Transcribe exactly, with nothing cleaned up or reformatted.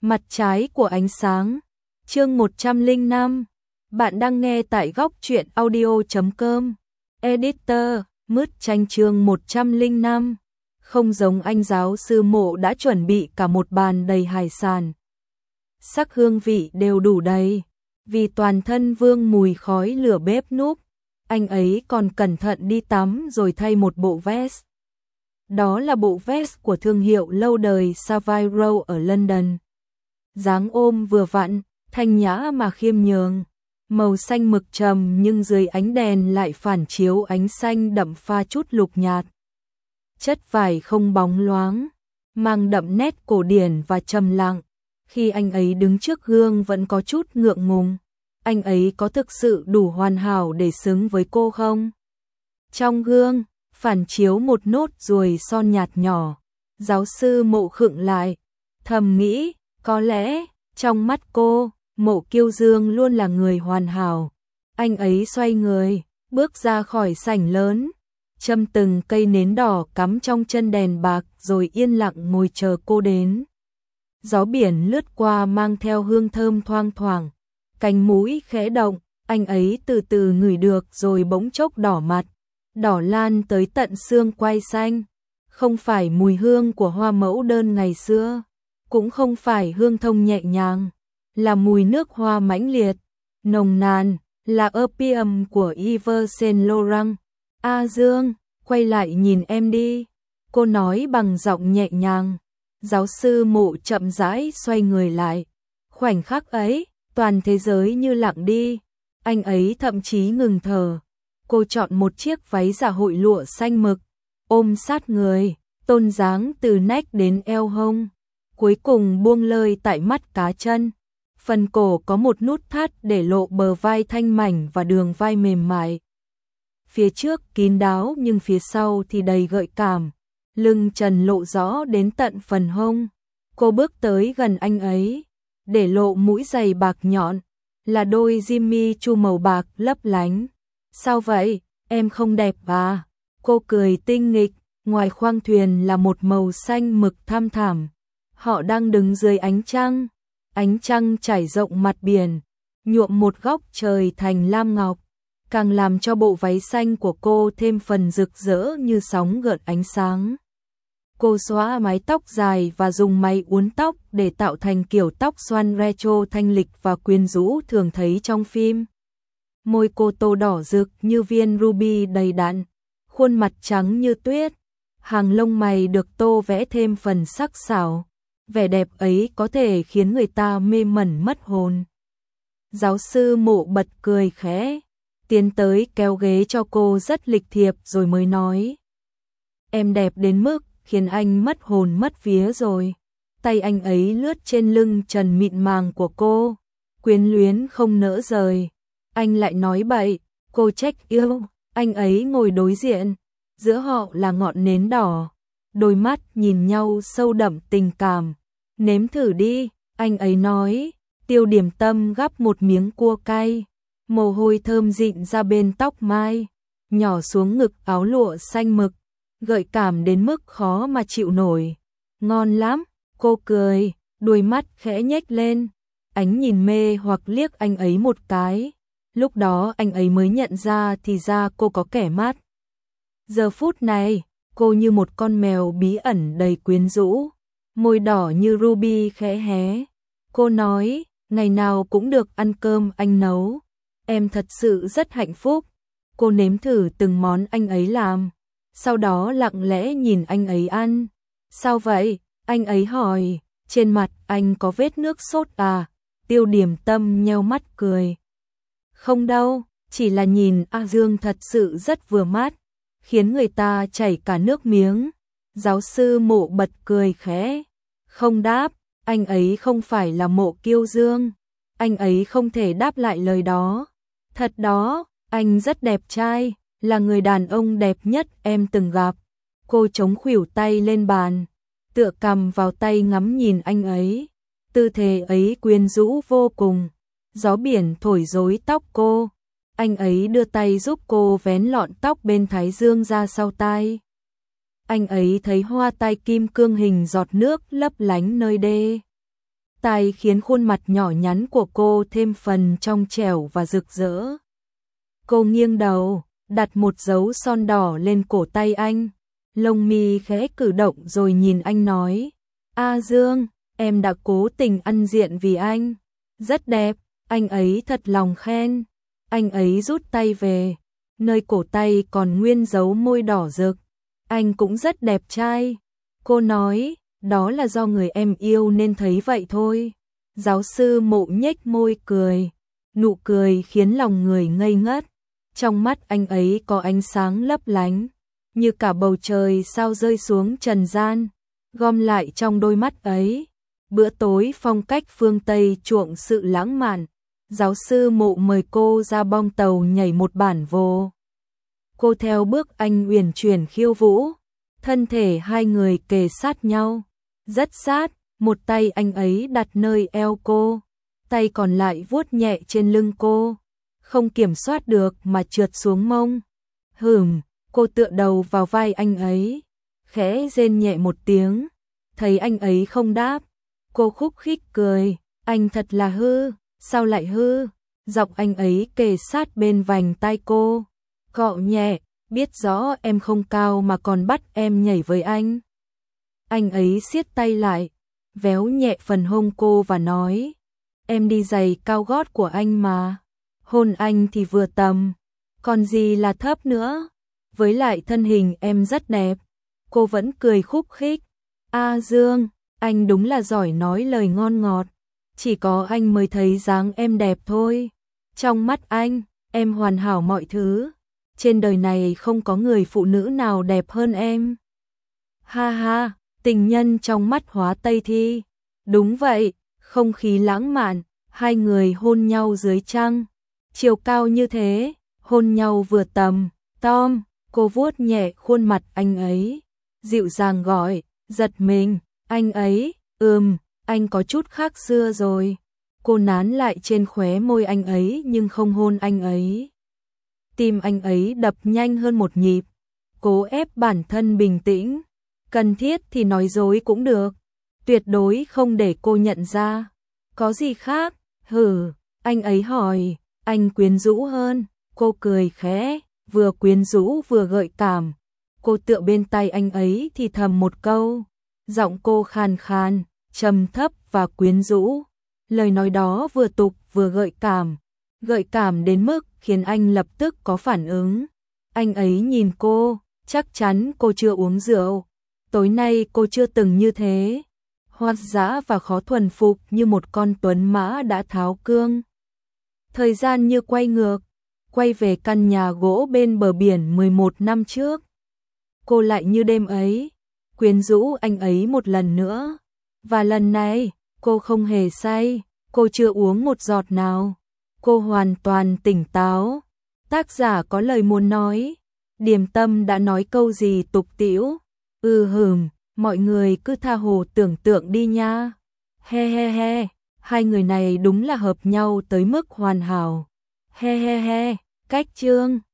Mặt trái của ánh sáng. Chương một trăm lẻ năm. Bạn đang nghe tại góc truyện audio chấm com. Editor, Mứt Tranh chương một trăm lẻ năm. Không giống anh giáo sư Mộ đã chuẩn bị cả một bàn đầy hải sản. Sắc hương vị đều đủ đầy. Vì toàn thân vương mùi khói lửa bếp núc, anh ấy còn cẩn thận đi tắm rồi thay một bộ vest. Đó là bộ vest của thương hiệu lâu đời Savile Row ở London. Dáng ôm vừa vặn, thanh nhã mà khiêm nhường. Màu xanh mực trầm nhưng dưới ánh đèn lại phản chiếu ánh xanh đậm pha chút lục nhạt. Chất vải không bóng loáng, mang đậm nét cổ điển và trầm lặng. Khi anh ấy đứng trước gương vẫn có chút ngượng ngùng. Anh ấy có thực sự đủ hoàn hảo để xứng với cô không? Trong gương, phản chiếu một nốt ruồi son nhạt nhỏ. Giáo sư Mộ khựng lại, thầm nghĩ, có lẽ, trong mắt cô, Mộ Kiêu Dương luôn là người hoàn hảo. Anh ấy xoay người, bước ra khỏi sảnh lớn, châm từng cây nến đỏ cắm trong chân đèn bạc rồi yên lặng ngồi chờ cô đến. Gió biển lướt qua mang theo hương thơm thoang thoảng, cánh mũi khẽ động, anh ấy từ từ ngửi được rồi bỗng chốc đỏ mặt, đỏ lan tới tận xương quai xanh. Không phải mùi hương của hoa mẫu đơn ngày xưa, cũng không phải hương thông nhẹ nhàng, là mùi nước hoa mãnh liệt, nồng nàn, là opium của Yves Saint Laurent. A Dương, quay lại nhìn em đi, cô nói bằng giọng nhẹ nhàng. Giáo sư Mộ chậm rãi xoay người lại. Khoảnh khắc ấy, toàn thế giới như lặng đi. Anh ấy thậm chí ngừng thở. Cô chọn một chiếc váy dạ hội lụa xanh mực, ôm sát người, tôn dáng từ nách đến eo hông. Cuối cùng buông lơi tại mắt cá chân. Phần cổ có một nút thắt để lộ bờ vai thanh mảnh và đường vai mềm mại. Phía trước kín đáo nhưng phía sau thì đầy gợi cảm. Lưng trần lộ rõ đến tận phần hông. Cô bước tới gần anh ấy, để lộ mũi giày bạc nhọn, là đôi Jimmy Choo màu bạc lấp lánh. Sao vậy, em không đẹp à? Cô cười tinh nghịch, ngoài khoang thuyền là một màu xanh mực thăm thẳm. Họ đang đứng dưới ánh trăng, ánh trăng trải rộng mặt biển, nhuộm một góc trời thành lam ngọc, càng làm cho bộ váy xanh của cô thêm phần rực rỡ như sóng gợn ánh sáng. Cô xóa mái tóc dài và dùng máy uốn tóc để tạo thành kiểu tóc xoăn retro thanh lịch và quyến rũ thường thấy trong phim. Môi cô tô đỏ rực như viên ruby đầy đặn, khuôn mặt trắng như tuyết, hàng lông mày được tô vẽ thêm phần sắc sảo. Vẻ đẹp ấy có thể khiến người ta mê mẩn mất hồn. Giáo sư Mộ bật cười khẽ, tiến tới kéo ghế cho cô rất lịch thiệp rồi mới nói. Em đẹp đến mức khiến anh mất hồn mất vía rồi. Tay anh ấy lướt trên lưng trần mịn màng của cô, quyến luyến không nỡ rời. Anh lại nói bậy, cô trách yêu. Anh ấy ngồi đối diện, giữa họ là ngọn nến đỏ, đôi mắt nhìn nhau sâu đậm tình cảm. Nếm thử đi, anh ấy nói. Tiêu Điểm Tâm gắp một miếng cua cay, mồ hôi thơm dịn ra bên tóc mai, nhỏ xuống ngực áo lụa xanh mực, gợi cảm đến mức khó mà chịu nổi. Ngon lắm, cô cười, đuôi mắt khẽ nhếch lên, ánh nhìn mê hoặc liếc anh ấy một cái. Lúc đó anh ấy mới nhận ra thì ra cô có kẻ mắt. Giờ phút này, cô như một con mèo bí ẩn đầy quyến rũ, môi đỏ như ruby khẽ hé. Cô nói, ngày nào cũng được ăn cơm anh nấu, em thật sự rất hạnh phúc. Cô nếm thử từng món anh ấy làm, sau đó lặng lẽ nhìn anh ấy ăn. Sao vậy? Anh ấy hỏi, trên mặt anh có vết nước sốt à? Tiêu Điểm Tâm nheo mắt cười. Không đâu, chỉ là nhìn A Dương thật sự rất vừa mắt, khiến người ta chảy cả nước miếng. Giáo sư Mộ bật cười khẽ, không đáp, anh ấy không phải là Mộ Kiêu Dương. Anh ấy không thể đáp lại lời đó. Thật đó, anh rất đẹp trai, là người đàn ông đẹp nhất em từng gặp. Cô chống khuỷu tay lên bàn, tựa cằm vào tay ngắm nhìn anh ấy. Tư thế ấy quyến rũ vô cùng. Gió biển thổi rối tóc cô. Anh ấy đưa tay giúp cô vén lọn tóc bên thái dương ra sau tai. Anh ấy thấy hoa tai kim cương hình giọt nước lấp lánh nơi đê. tai khiến khuôn mặt nhỏ nhắn của cô thêm phần trong trẻo và rực rỡ. Cô nghiêng đầu, đặt một dấu son đỏ lên cổ tay anh, lông mi khẽ cử động rồi nhìn anh nói, A Dương, em đã cố tình ăn diện vì anh, rất đẹp, anh ấy thật lòng khen. Anh ấy rút tay về, nơi cổ tay còn nguyên dấu môi đỏ rực, anh cũng rất đẹp trai. Cô nói, đó là do người em yêu nên thấy vậy thôi. Giáo sư Mộ nhếch môi cười, nụ cười khiến lòng người ngây ngất. Trong mắt anh ấy có ánh sáng lấp lánh, như cả bầu trời sao rơi xuống trần gian, gom lại trong đôi mắt ấy. Bữa tối phong cách phương Tây chuộng sự lãng mạn. Giáo sư Mộ mời cô ra bong tàu nhảy một bản vô. Cô theo bước anh uyển chuyển khiêu vũ, thân thể hai người kề sát nhau, rất sát, một tay anh ấy đặt nơi eo cô, tay còn lại vuốt nhẹ trên lưng cô, không kiểm soát được mà trượt xuống mông. Hửm, cô tựa đầu vào vai anh ấy, khẽ rên nhẹ một tiếng, thấy anh ấy không đáp, cô khúc khích cười, anh thật là hư. Sao lại hư? Giọng anh ấy kề sát bên vành tai cô, cọ nhẹ, biết rõ em không cao mà còn bắt em nhảy với anh. Anh ấy siết tay lại, véo nhẹ phần hông cô và nói, em đi giày cao gót của anh mà, hôn anh thì vừa tầm, còn gì là thấp nữa, với lại thân hình em rất đẹp. Cô vẫn cười khúc khích, A Dương, anh đúng là giỏi nói lời ngon ngọt. Chỉ có anh mới thấy dáng em đẹp thôi. Trong mắt anh, em hoàn hảo mọi thứ. Trên đời này không có người phụ nữ nào đẹp hơn em. Ha ha, tình nhân trong mắt Hóa Tây Thi. Đúng vậy, không khí lãng mạn, hai người hôn nhau dưới trăng. Chiều cao như thế, hôn nhau vừa tầm. Tom, cô vuốt nhẹ khuôn mặt anh ấy, dịu dàng gọi, giật mình, anh ấy, ừm. Anh có chút khác xưa rồi. Cô nán lại trên khóe môi anh ấy nhưng không hôn anh ấy. Tim anh ấy đập nhanh hơn một nhịp. Cố ép bản thân bình tĩnh. Cần thiết thì nói dối cũng được. Tuyệt đối không để cô nhận ra. Có gì khác? Hử, anh ấy hỏi. Anh quyến rũ hơn. Cô cười khẽ, vừa quyến rũ vừa gợi cảm. Cô tựa bên tay anh ấy thì thầm một câu. Giọng cô khàn khàn, trầm thấp và quyến rũ. Lời nói đó vừa tục vừa gợi cảm, gợi cảm đến mức khiến anh lập tức có phản ứng. Anh ấy nhìn cô, chắc chắn cô chưa uống rượu. Tối nay cô chưa từng như thế, hoang dã và khó thuần phục như một con tuấn mã đã tháo cương. Thời gian như quay ngược, quay về căn nhà gỗ bên bờ biển mười một năm trước. Cô lại như đêm ấy, quyến rũ anh ấy một lần nữa. Và lần này, cô không hề say, cô chưa uống một giọt nào. Cô hoàn toàn tỉnh táo. Tác giả có lời muốn nói. Điềm Tâm đã nói câu gì tục tĩu. Ừ hừm, mọi người cứ tha hồ tưởng tượng đi nha. He he he, hai người này đúng là hợp nhau tới mức hoàn hảo. He he he, cách chương.